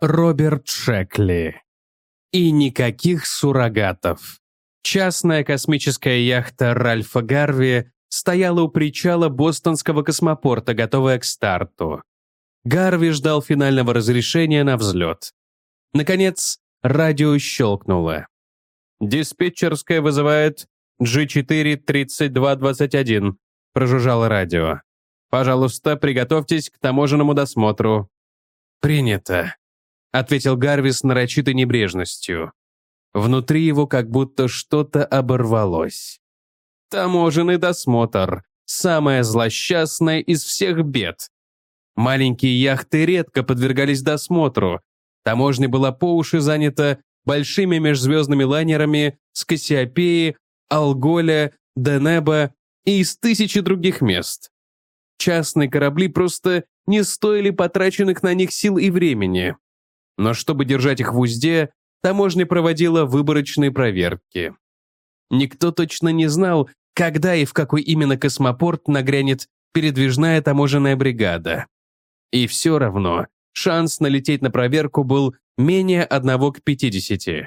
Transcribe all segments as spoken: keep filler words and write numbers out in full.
Роберт Шекли. И никаких суррогатов. Частная космическая яхта Ральфа Гарви стояла у причала бостонского космопорта, готовая к старту. Гарви ждал финального разрешения на взлет. Наконец, радио щелкнуло. «Диспетчерская вызывает джи четыре тридцать два двадцать один», прожужжало радио. «Пожалуйста, приготовьтесь к таможенному досмотру». «Принято», — ответил Гарви с нарочитой небрежностью. Внутри его как будто что-то оборвалось. Таможенный досмотр — самое злосчастное из всех бед. Маленькие яхты редко подвергались досмотру. Таможня была по уши занята большими межзвездными лайнерами с Кассиопеи, Алголя, Денеба и из тысячи других мест. Частные корабли просто не стоили потраченных на них сил и времени. Но чтобы держать их в узде, таможня проводила выборочные проверки. Никто точно не знал, когда и в какой именно космопорт нагрянет передвижная таможенная бригада. И все равно шанс налететь на проверку был менее одного к пятидесяти.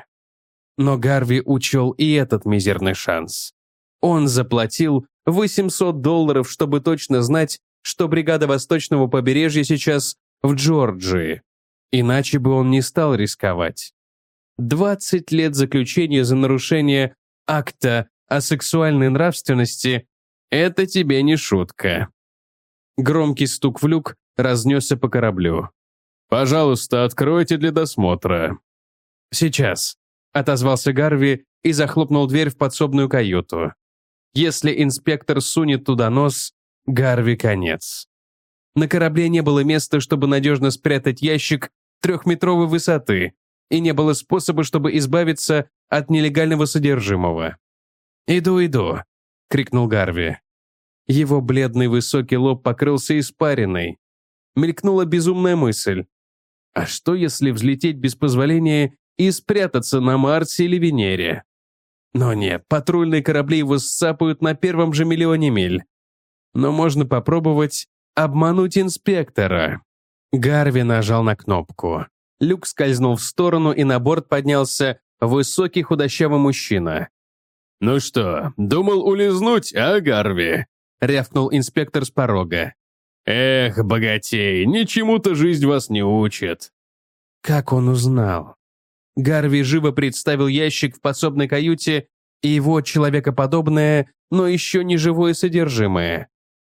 Но Гарви учел и этот мизерный шанс. Он заплатил восемьсот долларов, чтобы точно знать, что бригада Восточного побережья сейчас в Джорджии. Иначе бы он не стал рисковать. двадцать лет заключения за нарушение акта о сексуальной нравственности — это тебе не шутка. Громкий стук в люк разнесся по кораблю. «Пожалуйста, откройте для досмотра». «Сейчас», — отозвался Гарви и захлопнул дверь в подсобную каюту. Если инспектор сунет туда нос, Гарви конец. На корабле не было места, чтобы надежно спрятать ящик трехметровой высоты, и не было способа, чтобы избавиться от нелегального содержимого. «Иду, иду», — крикнул Гарви. Его бледный высокий лоб покрылся испариной. Мелькнула безумная мысль. А что, если взлететь без позволения и спрятаться на Марсе или Венере? Но нет, патрульные корабли его сцапают на первом же миллионе миль. Но можно попробовать обмануть инспектора. Гарви нажал на кнопку. Люк скользнул в сторону, и на борт поднялся высокий худощавый мужчина. «Ну что, думал улизнуть, а, Гарви?» — рявкнул инспектор с порога. «Эх, богатей, ничему-то жизнь вас не учит». Как он узнал? Гарви живо представил ящик в подсобной каюте и его человекоподобное, но еще не живое содержимое.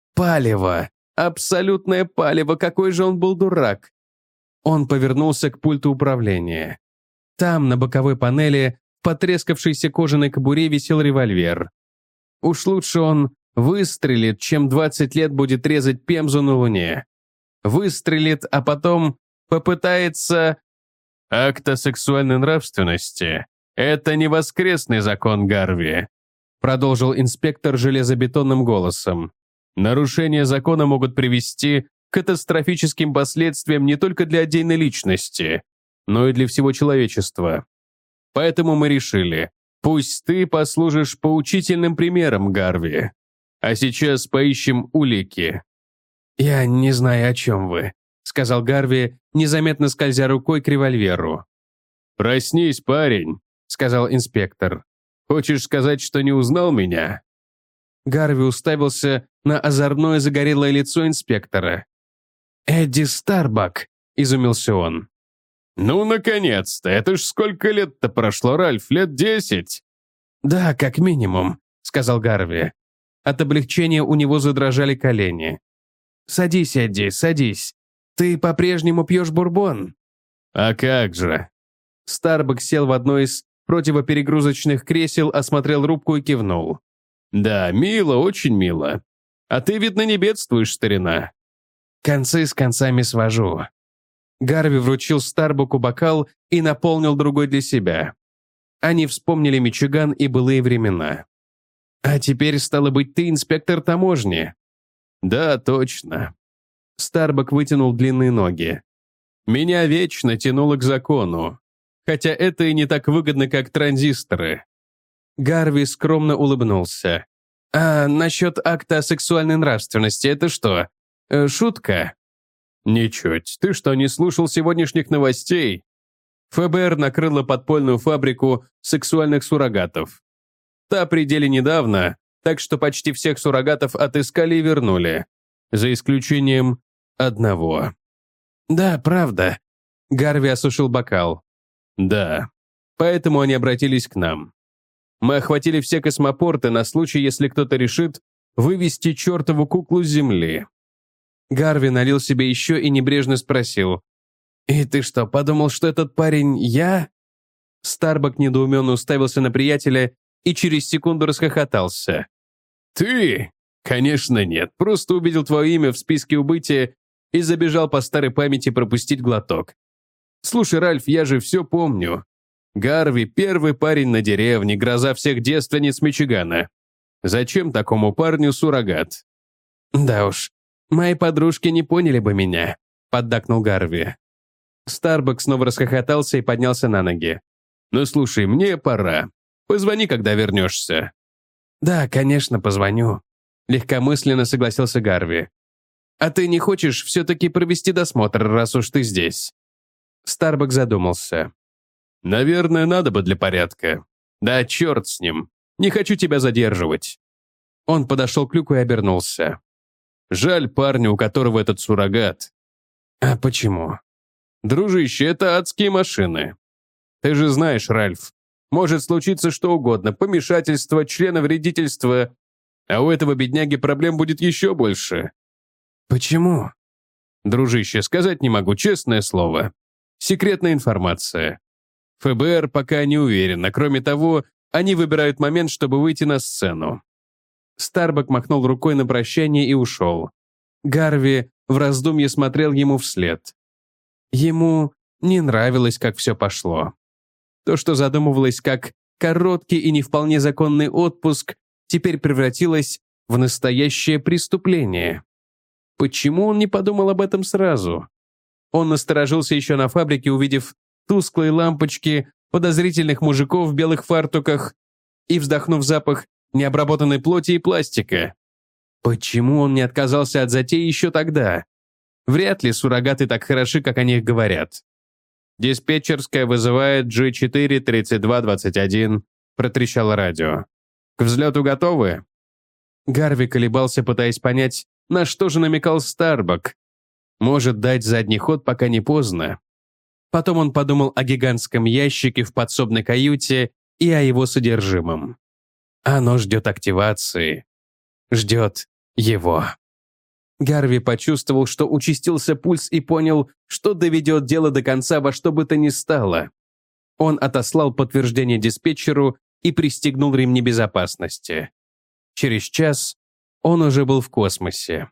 Палево! Абсолютное палево! Какой же он был дурак! Он повернулся к пульту управления. Там, на боковой панели, в потрескавшейся кожаной кобуре висел револьвер. Уж лучше он выстрелит, чем двадцать лет будет резать Пемзу на Луне. Выстрелит, а потом попытается... Акт о сексуальной нравственности — это не воскресный закон, Гарви, продолжил инспектор железобетонным голосом. Нарушения закона могут привести к катастрофическим последствиям не только для отдельной личности, но и для всего человечества. Поэтому мы решили, пусть ты послужишь поучительным примером, Гарви. А сейчас поищем улики». «Я не знаю, о чем вы», — сказал Гарви, незаметно скользя рукой к револьверу. «Проснись, парень», — сказал инспектор. «Хочешь сказать, что не узнал меня?» Гарви уставился на озорное загорелое лицо инспектора. «Эдди Старбак», — изумился он. «Ну, наконец-то! Это ж сколько лет-то прошло, Ральф? Лет десять?» «Да, как минимум», — сказал Гарви. От облегчения у него задрожали колени. «Садись, Эдди, садись. Ты по-прежнему пьешь бурбон?» «А как же?» Старбак сел в одно из противоперегрузочных кресел, осмотрел рубку и кивнул. «Да, мило, очень мило. А ты, видно, не бедствуешь, старина». «Концы с концами свожу». Гарви вручил Старбаку бокал и наполнил другой для себя. Они вспомнили Мичиган и былые времена. «А теперь, стало быть, ты инспектор таможни?» «Да, точно». Старбак вытянул длинные ноги. «Меня вечно тянуло к закону, хотя это и не так выгодно, как транзисторы». Гарви скромно улыбнулся. «А насчет акта о сексуальной нравственности, это что, э, шутка?» Ничуть. Ты что, не слушал сегодняшних новостей? ФБР накрыло подпольную фабрику сексуальных суррогатов. Та при деле недавно, так что почти всех суррогатов отыскали и вернули. За исключением одного. Да, правда. Гарви осушил бокал. Да. Поэтому они обратились к нам. Мы охватили все космопорты на случай, если кто-то решит вывести чертову куклу с Земли. Гарви налил себе еще и небрежно спросил. «И ты что, подумал, что этот парень я?» Старбак недоуменно уставился на приятеля и через секунду расхохотался. «Ты? Конечно нет. Просто увидел твое имя в списке убытия и забежал по старой памяти пропустить глоток. Слушай, Ральф, я же все помню. Гарви – первый парень на деревне, гроза всех девственниц Мичигана. Зачем такому парню суррогат?» «Да уж, мои подружки не поняли бы меня», – поддакнул Гарви. Старбак снова расхохотался и поднялся на ноги. «Ну слушай, мне пора. Позвони, когда вернешься». «Да, конечно, позвоню», – легкомысленно согласился Гарви. «А ты не хочешь все-таки провести досмотр, раз уж ты здесь?» Старбак задумался. «Наверное, надо бы для порядка. Да черт с ним. Не хочу тебя задерживать». Он подошел к люку и обернулся. «Жаль парню, у которого этот суррогат». «А почему?» «Дружище, это адские машины. Ты же знаешь, Ральф, может случиться что угодно, помешательство, членовредительство, а у этого бедняги проблем будет еще больше». «Почему?» «Дружище, сказать не могу, честное слово. Секретная информация. ФБР пока не уверена. Кроме того, они выбирают момент, чтобы выйти на сцену». Старбак махнул рукой на прощание и ушел. Гарви в раздумье смотрел ему вслед. Ему не нравилось, как все пошло. То, что задумывалось как короткий и не вполне законный отпуск, теперь превратилось в настоящее преступление. Почему он не подумал об этом сразу? Он насторожился еще на фабрике, увидев тусклые лампочки подозрительных мужиков в белых фартуках и вздохнув запах необработанной плоти и пластика. Почему он не отказался от затеи еще тогда? Вряд ли суррогаты так хороши, как о них говорят. «Диспетчерская вызывает джи четыре тридцать два двадцать один», протрещало радио. «К взлету готовы?» Гарви колебался, пытаясь понять, на что же намекал Старбак. Может, дать задний ход, пока не поздно. Потом он подумал о гигантском ящике в подсобной каюте и о его содержимом. Оно ждет активации. Ждет его. Гарви почувствовал, что участился пульс и понял, что доведет дело до конца во что бы то ни стало. Он отослал подтверждение диспетчеру и пристегнул ремни безопасности. Через час он уже был в космосе.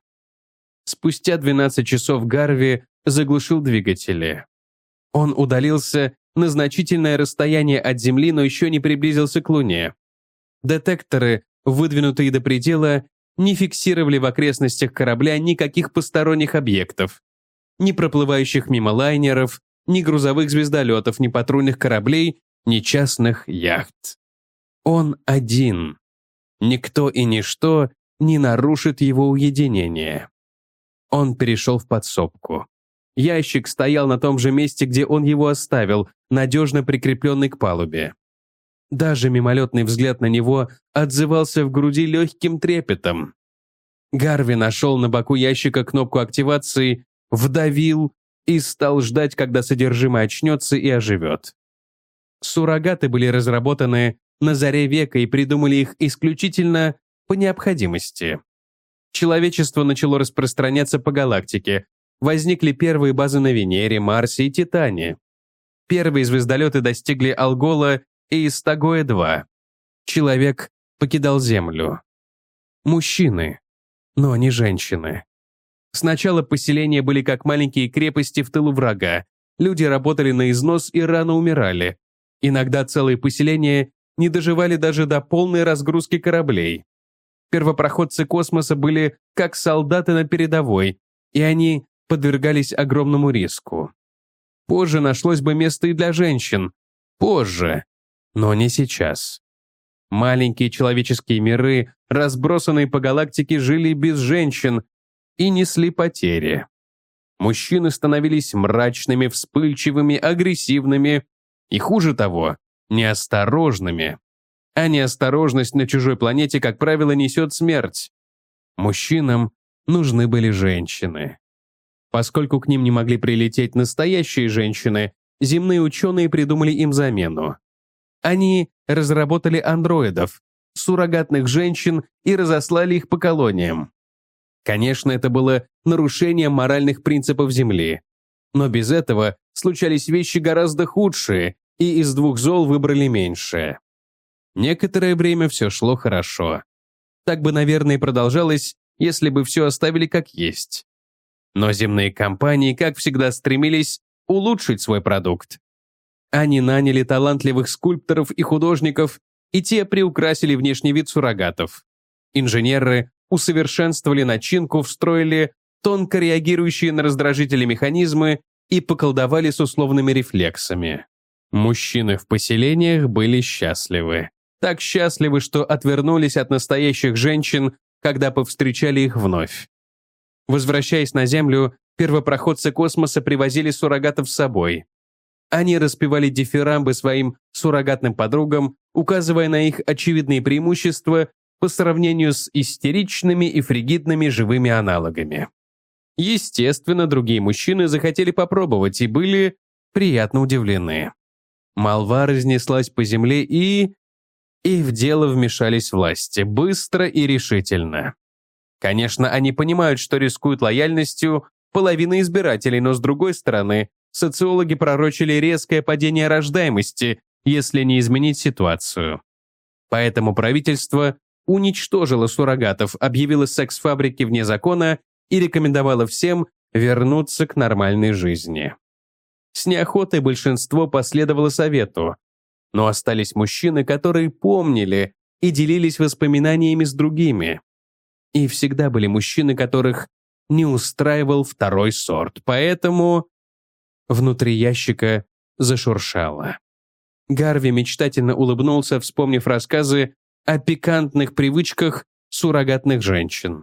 Спустя двенадцать часов Гарви заглушил двигатели. Он удалился на значительное расстояние от Земли, но еще не приблизился к Луне. Детекторы, выдвинутые до предела, не фиксировали в окрестностях корабля никаких посторонних объектов. Ни проплывающих мимо лайнеров, ни грузовых звездолетов, ни патрульных кораблей, ни частных яхт. Он один. Никто и ничто не нарушит его уединение. Он перешел в подсобку. Ящик стоял на том же месте, где он его оставил, надежно прикрепленный к палубе. Даже мимолетный взгляд на него отзывался в груди легким трепетом. Гарви нашел на боку ящика кнопку активации, вдавил и стал ждать, когда содержимое очнется и оживет. Суррогаты были разработаны на заре века и придумали их исключительно по необходимости. Человечество начало распространяться по галактике. Возникли первые базы на Венере, Марсе и Титане. Первые звездолеты достигли Алгола и Истагоя-два. Человек покидал Землю. Мужчины, но не женщины. Сначала поселения были как маленькие крепости в тылу врага. Люди работали на износ и рано умирали. Иногда целые поселения не доживали даже до полной разгрузки кораблей. Первопроходцы космоса были как солдаты на передовой, и они подвергались огромному риску. Позже нашлось бы место и для женщин. Позже. Но не сейчас. Маленькие человеческие миры, разбросанные по галактике, жили без женщин и несли потери. Мужчины становились мрачными, вспыльчивыми, агрессивными и, хуже того, неосторожными. А неосторожность на чужой планете, как правило, несет смерть. Мужчинам нужны были женщины. Поскольку к ним не могли прилететь настоящие женщины, земные ученые придумали им замену. Они разработали андроидов, суррогатных женщин, и разослали их по колониям. Конечно, это было нарушением моральных принципов Земли. Но без этого случались вещи гораздо худшие, и из двух зол выбрали меньшее. Некоторое время все шло хорошо. Так бы, наверное, и продолжалось, если бы все оставили как есть. Но земные компании, как всегда, стремились улучшить свой продукт. Они наняли талантливых скульпторов и художников, и те приукрасили внешний вид суррогатов. Инженеры усовершенствовали начинку, встроили тонко реагирующие на раздражители механизмы и поколдовали с условными рефлексами. Мужчины в поселениях были счастливы. Так счастливы, что отвернулись от настоящих женщин, когда повстречали их вновь. Возвращаясь на Землю, первопроходцы космоса привозили суррогатов с собой. Они распевали дифирамбы своим суррогатным подругам, указывая на их очевидные преимущества по сравнению с истеричными и фригидными живыми аналогами. Естественно, другие мужчины захотели попробовать и были приятно удивлены. Молва разнеслась по земле, и... И в дело вмешались власти, быстро и решительно. Конечно, они понимают, что рискуют лояльностью половины избирателей, но с другой стороны, социологи пророчили резкое падение рождаемости, если не изменить ситуацию. Поэтому правительство уничтожило суррогатов, объявило секс-фабрики вне закона и рекомендовало всем вернуться к нормальной жизни. С неохотой большинство последовало совету, но остались мужчины, которые помнили и делились воспоминаниями с другими. И всегда были мужчины, которых не устраивал второй сорт, поэтому внутри ящика зашуршало. Гарви мечтательно улыбнулся, вспомнив рассказы о пикантных привычках суррогатных женщин.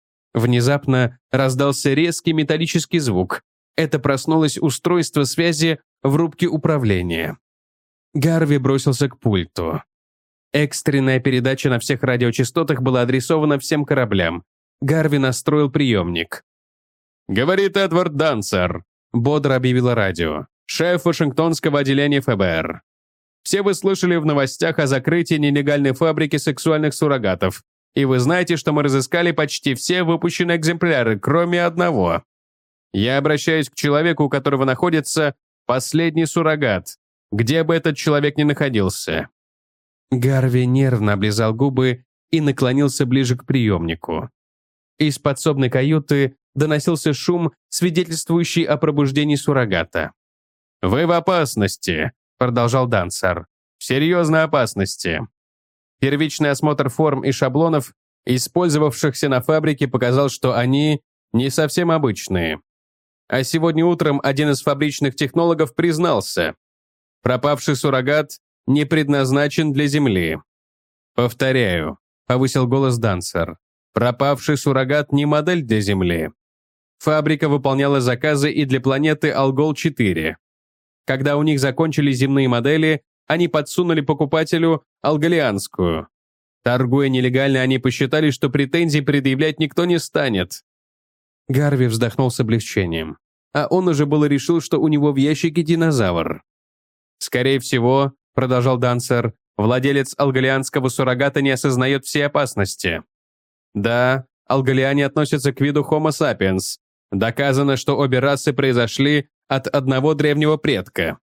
Внезапно раздался резкий металлический звук. Это проснулось устройство связи в рубке управления. Гарви бросился к пульту. Экстренная передача на всех радиочастотах была адресована всем кораблям. Гарви настроил приемник. «Говорит Эдвард Дансер», — бодро объявило радио, шеф Вашингтонского отделения эф бэ эр. «Все вы слышали в новостях о закрытии нелегальной фабрики сексуальных суррогатов, и вы знаете, что мы разыскали почти все выпущенные экземпляры, кроме одного. Я обращаюсь к человеку, у которого находится последний суррогат, где бы этот человек ни находился». Гарви нервно облизал губы и наклонился ближе к приемнику. Из подсобной каюты доносился шум, свидетельствующий о пробуждении суррогата. «Вы в опасности», — продолжал Дансер. «В серьезной опасности. Первичный осмотр форм и шаблонов, использовавшихся на фабрике, показал, что они не совсем обычные. А сегодня утром один из фабричных технологов признался, пропавший суррогат не предназначен для Земли. Повторяю», — повысил голос Дансер, «пропавший суррогат не модель для Земли. Фабрика выполняла заказы и для планеты Алгол четыре. Когда у них закончились земные модели, они подсунули покупателю алголианскую. Торгуя нелегально, они посчитали, что претензий предъявлять никто не станет». Гарви вздохнул с облегчением. А он уже было решил, что у него в ящике динозавр. «Скорее всего, — продолжал Дансер, — владелец алголианского суррогата не осознает всей опасности. Да, алголиане относятся к виду Homo sapiens. Доказано, что обе расы произошли от одного древнего предка.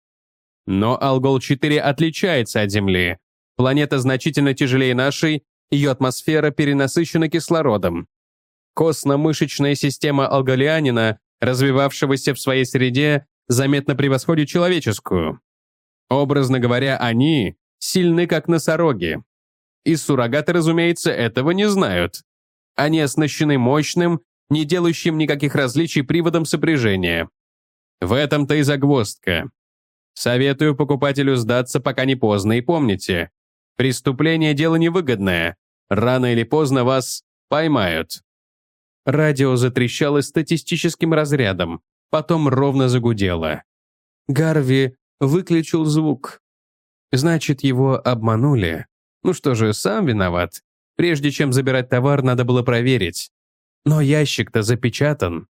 Но Алгол четыре отличается от Земли. Планета значительно тяжелее нашей, ее атмосфера перенасыщена кислородом. Костно-мышечная система алголианина, развивавшегося в своей среде, заметно превосходит человеческую. Образно говоря, они сильны, как носороги. И суррогаты, разумеется, этого не знают. Они оснащены мощным, не делающим никаких различий приводом сопряжения. В этом-то и загвоздка. Советую покупателю сдаться, пока не поздно, и помните, преступление – дело невыгодное. Рано или поздно вас поймают. Радио затрещало статистическим разрядом. потом ровно загудело. Гарви выключил звук. Значит, его обманули. Ну что же, сам виноват. Прежде чем забирать товар, надо было проверить. Но ящик-то запечатан.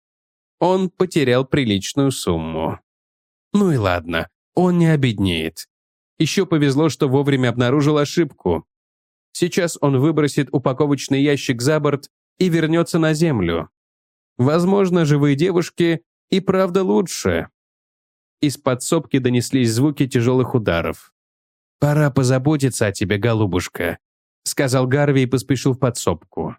Он потерял приличную сумму. Ну и ладно, он не обеднеет. Еще повезло, что вовремя обнаружил ошибку. Сейчас он выбросит упаковочный ящик за борт и вернется на землю. Возможно, живые девушки и правда лучше. Из подсобки донеслись звуки тяжелых ударов. «Пора позаботиться о тебе, голубушка», — сказал Гарви и поспешил в подсобку.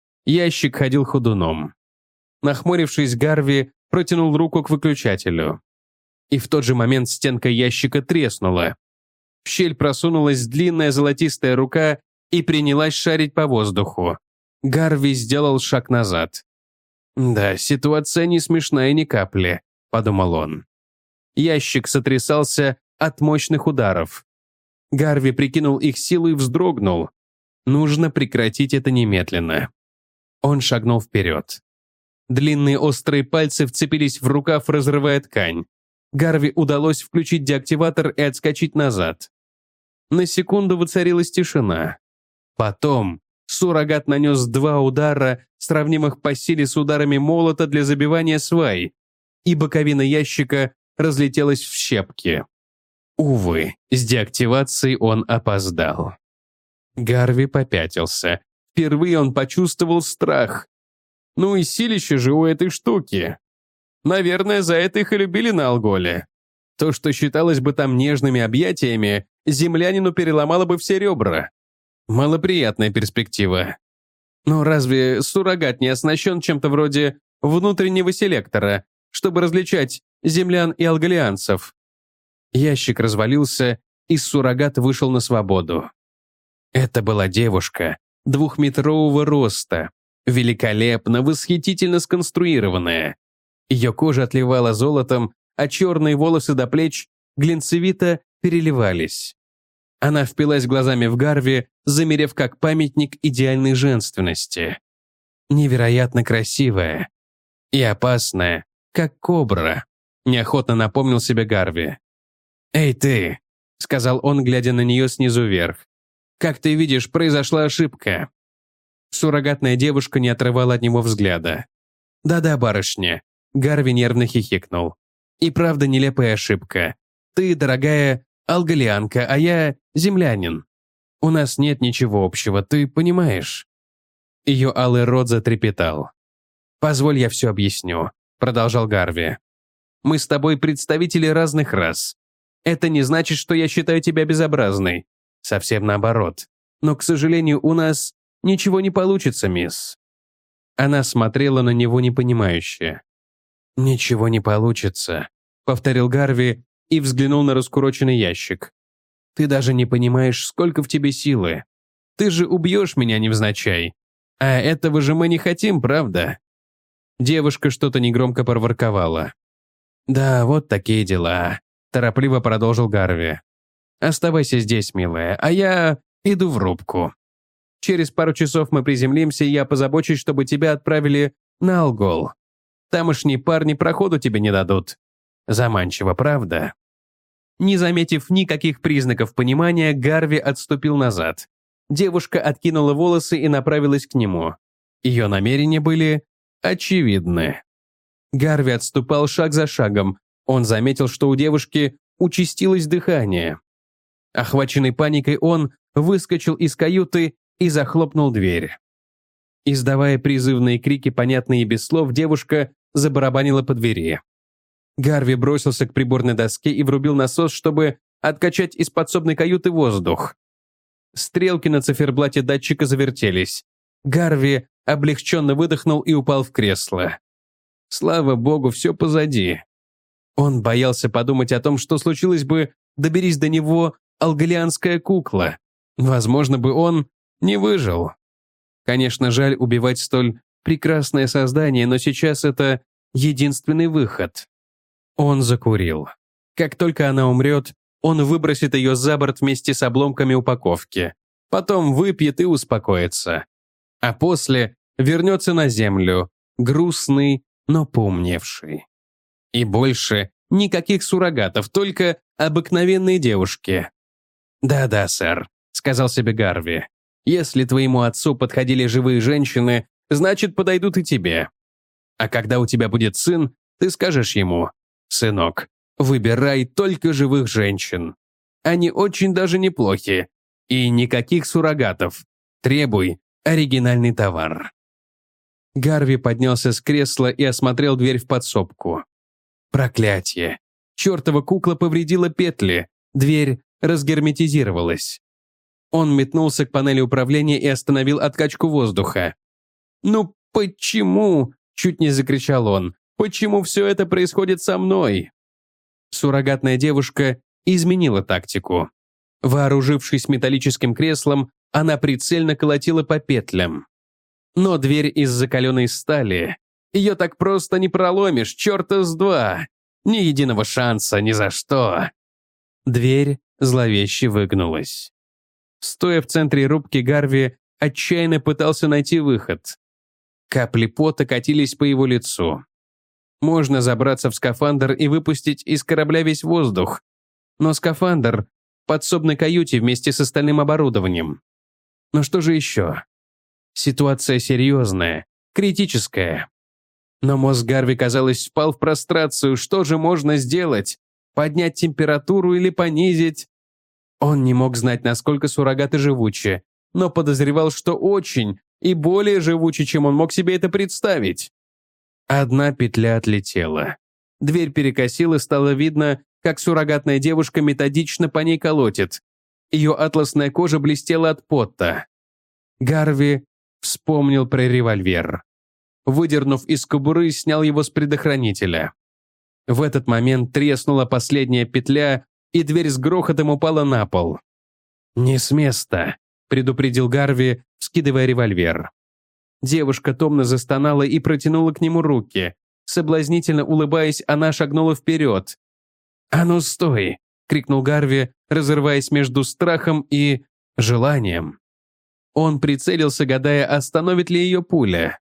Ящик ходил ходуном. Нахмурившись, Гарви протянул руку к выключателю. И в тот же момент стенка ящика треснула. В щель просунулась длинная золотистая рука и принялась шарить по воздуху. Гарви сделал шаг назад. «Да, ситуация не смешная ни капли», — подумал он. Ящик сотрясался от мощных ударов. Гарви прикинул их силу и вздрогнул. Нужно прекратить это немедленно. Он шагнул вперед. Длинные острые пальцы вцепились в рукав, разрывая ткань. Гарви удалось включить деактиватор и отскочить назад. На секунду воцарилась тишина. Потом суррогат нанес два удара, сравнимых по силе с ударами молота для забивания свай, и боковина ящика разлетелась в щепки. Увы, с деактивацией он опоздал. Гарви попятился. Впервые он почувствовал страх. Ну и силище же у этой штуки. Наверное, за это их и любили на Алголе. То, что считалось бы там нежными объятиями, землянину переломало бы все ребра. Малоприятная перспектива. Но разве суррогат не оснащен чем-то вроде внутреннего селектора, чтобы различать землян и алголианцев? Ящик развалился, и суррогат вышел на свободу. Это была девушка двухметрового роста, великолепно, восхитительно сконструированная. Ее кожа отливала золотом, а черные волосы до плеч глинцевито переливались. Она впилась глазами в Гарви, замерев как памятник идеальной женственности. Невероятно красивая и опасная, как кобра, неохотно напомнил себе Гарви. «Эй, ты!» — сказал он, глядя на нее снизу вверх. «Как ты видишь, произошла ошибка». Суррогатная девушка не отрывала от него взгляда. «Да-да, барышня», — Гарви нервно хихикнул. «И правда нелепая ошибка. Ты, дорогая, алголианка, а я землянин. У нас нет ничего общего, ты понимаешь?» Ее алый рот затрепетал. «Позволь, я все объясню», — продолжал Гарви. «Мы с тобой представители разных рас. Это не значит, что я считаю тебя безобразной. Совсем наоборот. Но, к сожалению, у нас ничего не получится, мисс». Она смотрела на него непонимающе. «Ничего не получится», — повторил Гарви и взглянул на раскуроченный ящик. «Ты даже не понимаешь, сколько в тебе силы. Ты же убьешь меня невзначай. А этого же мы не хотим, правда?» Девушка что-то негромко проворковала. «Да, вот такие дела», — торопливо продолжил Гарви. «Оставайся здесь, милая, а я иду в рубку. Через пару часов мы приземлимся, и я позабочусь, чтобы тебя отправили на Алгол. Тамошние парни проходу тебе не дадут. Заманчиво, правда?» Не заметив никаких признаков понимания, Гарви отступил назад. Девушка откинула волосы и направилась к нему. Ее намерения были очевидны. Гарви отступал шаг за шагом. Он заметил, что у девушки участилось дыхание. Охваченный паникой, он выскочил из каюты и захлопнул дверь. Издавая призывные крики, понятные без слов, девушка забарабанила по двери. Гарви бросился к приборной доске и врубил насос, чтобы откачать из подсобной каюты воздух. Стрелки на циферблате датчика завертелись. Гарви облегченно выдохнул и упал в кресло. Слава богу, все позади. Он боялся подумать о том, что случилось бы, доберись до него алголианская кукла. Возможно бы он не выжил. Конечно, жаль убивать столь прекрасное создание, но сейчас это единственный выход. Он закурил. Как только она умрет, он выбросит ее за борт вместе с обломками упаковки. Потом выпьет и успокоится. А после вернется на землю, грустный, но поумневший. И больше никаких суррогатов, только обыкновенные девушки. «Да-да, сэр», — сказал себе Гарви. «Если твоему отцу подходили живые женщины, значит, подойдут и тебе. А когда у тебя будет сын, ты скажешь ему: сынок, выбирай только живых женщин. Они очень даже неплохи. И никаких суррогатов. Требуй оригинальный товар». Гарви поднялся с кресла и осмотрел дверь в подсобку. Проклятие. Чертова кукла повредила петли. Дверь разгерметизировалась. Он метнулся к панели управления и остановил откачку воздуха. «Ну почему?» – чуть не закричал он. «Почему все это происходит со мной?» Суррогатная девушка изменила тактику. Вооружившись металлическим креслом, она прицельно колотила по петлям. Но дверь из закаленной стали. Ее так просто не проломишь, черта с два. Ни единого шанса, ни за что. Дверь зловеще выгнулась. Стоя в центре рубки, Гарви отчаянно пытался найти выход. Капли пота катились по его лицу. Можно забраться в скафандр и выпустить из корабля весь воздух. Но скафандр в подсобной каюте вместе с остальным оборудованием. Но что же еще? Ситуация серьезная, критическая. Но мозг Гарви, казалось, впал в прострацию. Что же можно сделать? Поднять температуру или понизить? Он не мог знать, насколько суррогаты живучи, но подозревал, что очень и более живучи, чем он мог себе это представить. Одна петля отлетела. Дверь перекосила, и стало видно, как суррогатная девушка методично по ней колотит. Ее атласная кожа блестела от пота. Гарви вспомнил про револьвер. Выдернув из кобуры, снял его с предохранителя. В этот момент треснула последняя петля, и дверь с грохотом упала на пол. «Не с места», — предупредил Гарви, вскидывая револьвер. Девушка томно застонала и протянула к нему руки. Соблазнительно улыбаясь, она шагнула вперед. «А ну стой!» — крикнул Гарви, разрываясь между страхом и желанием. Он прицелился, гадая, остановит ли ее пуля.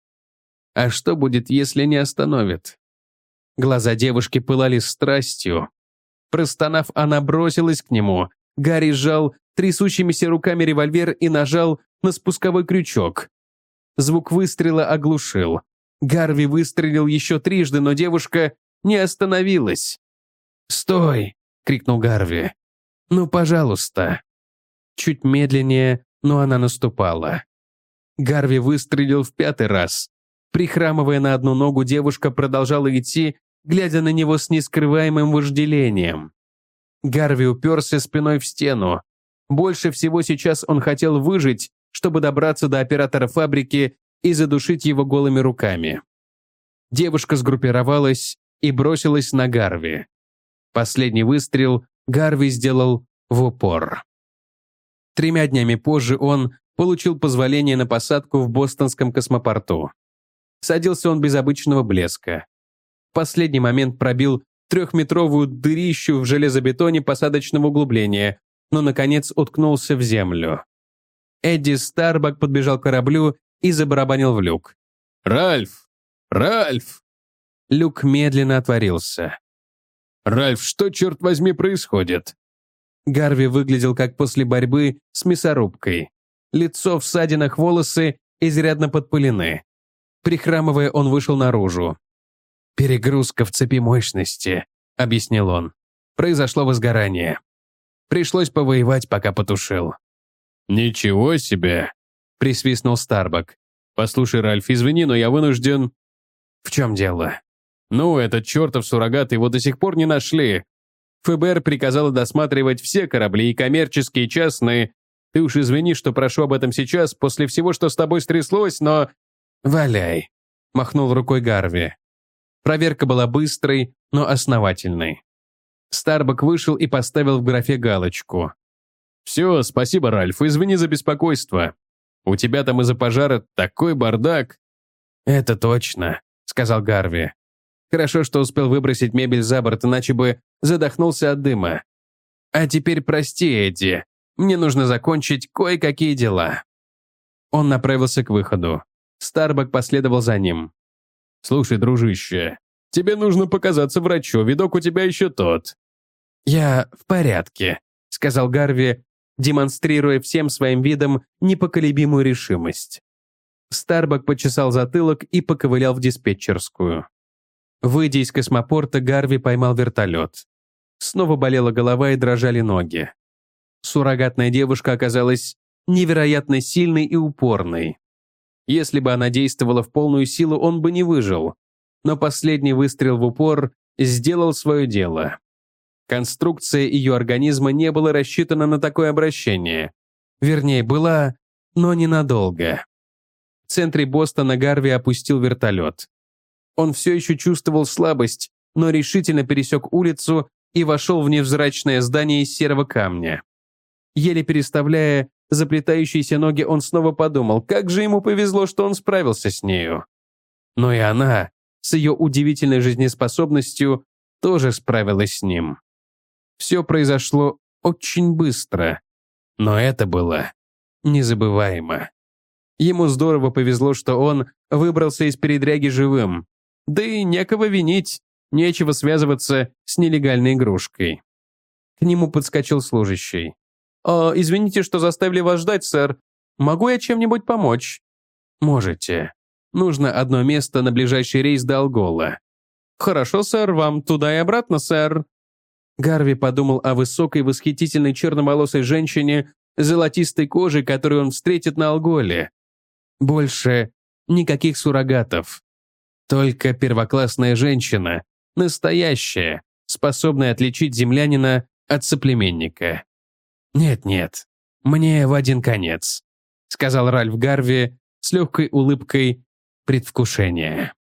А что будет, если не остановит? Глаза девушки пылали страстью. Простонав, она бросилась к нему. Гарри сжал трясущимися руками револьвер и нажал на спусковой крючок. Звук выстрела оглушил. Гарви выстрелил еще трижды, но девушка не остановилась. «Стой!» — крикнул Гарви. «Ну, пожалуйста!» Чуть медленнее, но она наступала. Гарви выстрелил в пятый раз. Прихрамывая на одну ногу, девушка продолжала идти, глядя на него с нескрываемым вожделением. Гарви уперся спиной в стену. Больше всего сейчас он хотел выжить, чтобы добраться до оператора фабрики и задушить его голыми руками. Девушка сгруппировалась и бросилась на Гарви. Последний выстрел Гарви сделал в упор. Тремя днями позже он получил позволение на посадку в бостонском космопорту. Садился он без обычного блеска. В последний момент пробил трехметровую дырищу в железобетоне посадочного углубления, но, наконец, уткнулся в землю. Эдди Старбак подбежал к кораблю и забарабанил в люк. «Ральф! Ральф!» Люк медленно отворился. «Ральф, что, черт возьми, происходит?» Гарви выглядел как после борьбы с мясорубкой. Лицо в ссадинах, волосы изрядно подпылены. Прихрамывая, он вышел наружу. «Перегрузка в цепи мощности», — объяснил он. «Произошло возгорание. Пришлось повоевать, пока потушил». «Ничего себе!» — присвистнул Старбак. «Послушай, Ральф, извини, но я вынужден...» «В чем дело?» «Ну, этот чертов суррогат его до сих пор не нашли. ФБР приказало досматривать все корабли, и коммерческие, и частные. Ты уж извини, что прошу об этом сейчас, после всего, что с тобой стряслось, но...» «Валяй», — махнул рукой Гарви. Проверка была быстрой, но основательной. Старбак вышел и поставил в графе галочку. «Все, спасибо, Ральф, извини за беспокойство. У тебя там из-за пожара такой бардак». «Это точно», — сказал Гарви. «Хорошо, что успел выбросить мебель за борт, иначе бы задохнулся от дыма. А теперь прости, Эдди, мне нужно закончить кое-какие дела». Он направился к выходу. Старбак последовал за ним. «Слушай, дружище, Тебе нужно показаться врачу, видок у тебя еще тот». «Я в порядке», — сказал Гарви, демонстрируя всем своим видом непоколебимую решимость. Старбак почесал затылок и поковылял в диспетчерскую. Выйдя из космопорта, Гарви поймал вертолет. Снова болела голова и дрожали ноги. Суррогатная девушка оказалась невероятно сильной и упорной. Если бы она действовала в полную силу, он бы не выжил. Но последний выстрел в упор сделал свое дело. Конструкция ее организма не была рассчитана на такое обращение. Вернее, была, но ненадолго. В центре Бостона Гарви опустил вертолет. Он все еще чувствовал слабость, но решительно пересек улицу и вошел в невзрачное здание из серого камня. Еле переставляя заплетающиеся ноги, он снова подумал, как же ему повезло, что он справился с нею. Но и она, с ее удивительной жизнеспособностью, тоже справилась с ним. Все произошло очень быстро, но это было незабываемо. Ему здорово повезло, что он выбрался из передряги живым. Да и некого винить, нечего связываться с нелегальной игрушкой. К нему подскочил служащий. «А, извините, что заставили вас ждать, сэр. Могу я чем-нибудь помочь?» «Можете. Нужно одно место на ближайший рейс до Алгола». «Хорошо, сэр, вам туда и обратно, сэр». Гарви подумал о высокой, восхитительной черноволосой женщине с золотистой кожей, которую он встретит на Алголе. Больше никаких суррогатов. Только первоклассная женщина, настоящая, способная отличить землянина от соплеменника. «Нет-нет, мне в один конец», — сказал Ральф Гарви с легкой улыбкой предвкушения.